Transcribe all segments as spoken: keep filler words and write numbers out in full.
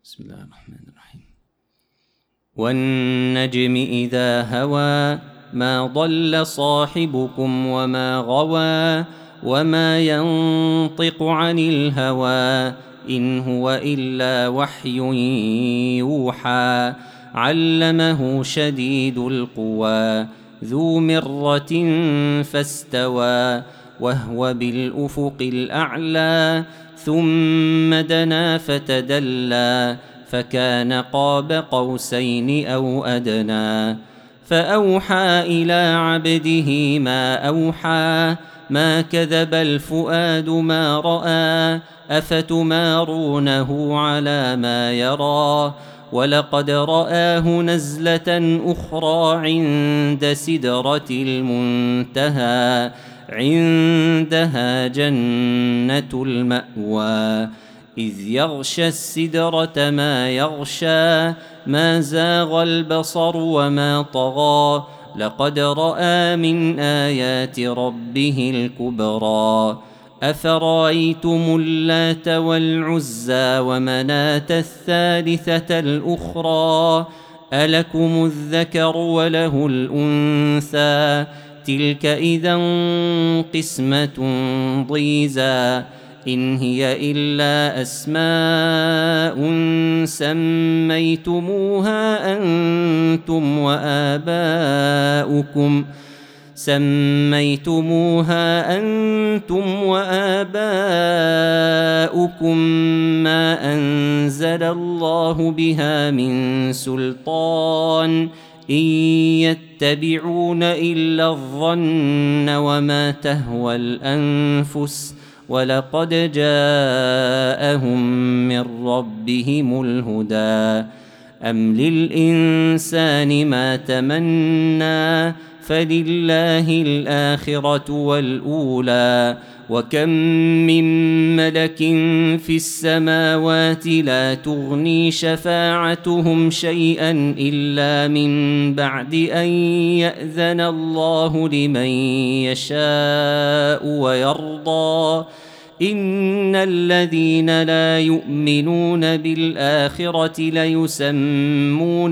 بسم الله الرحمن الرحيم. والنجم إذا هوى ما ضل صاحبكم وما غوى وما ينطق عن الهوى إن هو إلا وحي يوحى علمه شديد القوى ذو مرة فاستوى وهو بالأفق الأعلى ثم دنا فتدلى فكان قاب قوسين أو أدنى فأوحى إلى عبده ما أوحى ما كذب الفؤاد ما رأى أفتمارونه على ما يرى ولقد رآه نزلة أخرى عند سدرة المنتهى عندها جنة المأوى إذ يغشى السدرة ما يغشى ما زاغ البصر وما طغى لقد رأى من آيات ربه الكبرى أفرأيتم اللات والعزى ومناة الثالثة الأخرى ألكم الذكر وله الأنثى تلك إذا قسمة ضيزى إن هي إلا أسماء سميتموها أنتم وآباؤكم سميتموها أنتم وآباؤكم ما أنزل الله بها من سلطان إن يتبعون إلا الظن وما تهوى الأنفس ولقد جاءهم من ربهم الهدى أم للإنسان ما تمنى فلله الآخرة والأولى وكم من ملك في السماوات لا تغني شفاعتهم شيئا إلا من بعد أن يأذن الله لمن يشاء ويرضى إن الذين لا يؤمنون بالآخرة ليسمون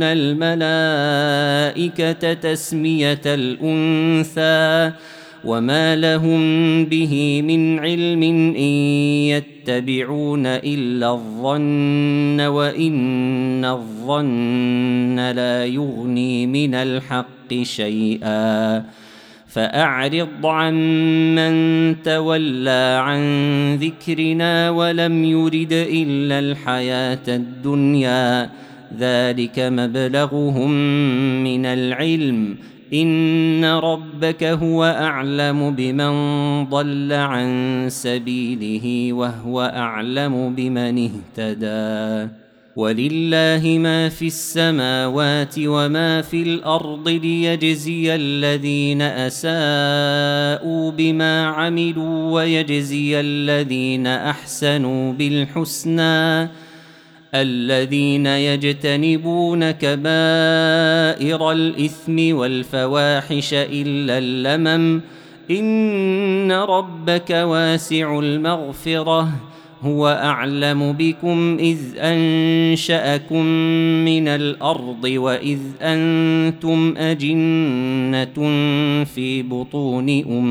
الملائكة تسمية الأنثى وما لهم به من علم إن يتبعون إلا الظن وإن الظن لا يغني من الحق شيئا فأعرض عن من تولى عن ذكرنا ولم يرد إلا الحياة الدنيا ذلك مبلغهم من العلم إن ربك هو أعلم بمن ضل عن سبيله وهو أعلم بمن اهتدى ولله ما في السماوات وما في الأرض ليجزي الذين أساءوا بما عملوا ويجزي الذين أحسنوا بالحسنى الذين يجتنبون كبائر الإثم والفواحش إلا اللمم إن ربك واسع المغفرة هو أعلم بكم إذ أنشأكم من الأرض وإذ أنتم أجنة في بطون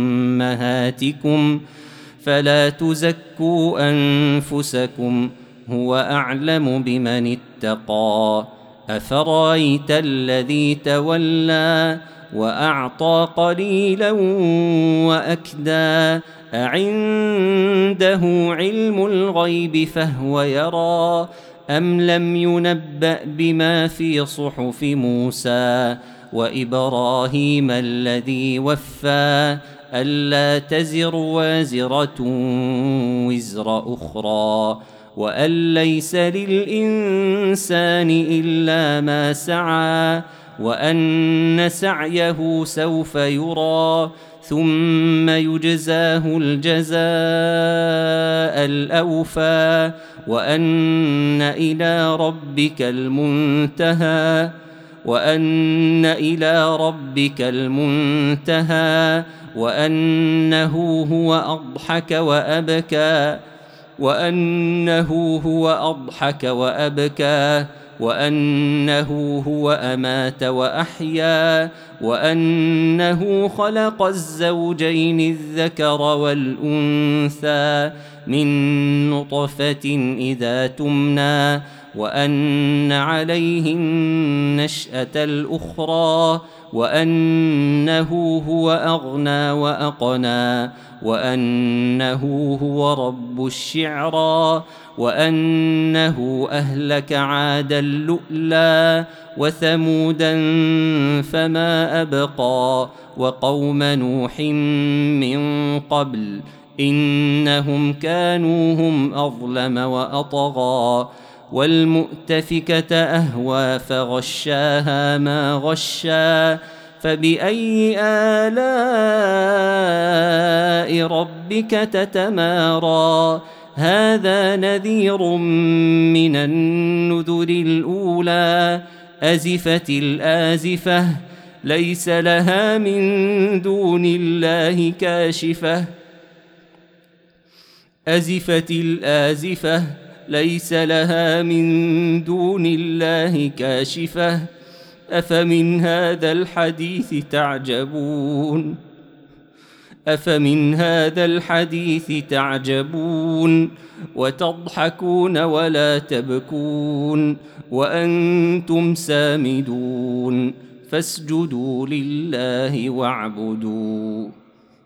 أمهاتكم فلا تزكوا أنفسكم هو أعلم بمن اتقى أفرأيت الذي تولى وأعطى قليلا وأكدى أعنده علم الغيب فهو يرى أم لم ينبأ بما في صحف موسى وإبراهيم الذي وفى ألا تزر وازرة وزر أخرى وأن ليس للإنسان إلا ما سعى وأن سعيه سوف يرى ثم يجزاه الجزاء الأوفى وأن إلى ربك المنتهى وأن إلى ربك المنتهى وأنه هو أضحك وأبكى وأنه هو أضحك وأبكى وأنه هو أمات وأحيا وأنه خلق الزوجين الذكر والأنثى من نطفة إذا تمنى وأن عليه النشأة الأخرى وأنه هو أغنى وأقنى وأنه هو رب الشعرى وأنه أهلك عادا اللؤلؤ وثمودا فما أبقى وقوم نوح من قبل إنهم كانوا هم أظلم وأطغى والمؤتفكة أهوى فغشاها ما غشا فبأي آلاء ربك تتمارى هذا نذير من النذر الأولى أزفت الآزفة ليس لها من دون الله كاشفة أزفت الآزفة ليس لها من دون الله كاشفة أفمن هذا الحديث تعجبون أفمن هذا الحديث تعجبون وتضحكون ولا تبكون وأنتم سامدون فاسجدوا لله واعبدوا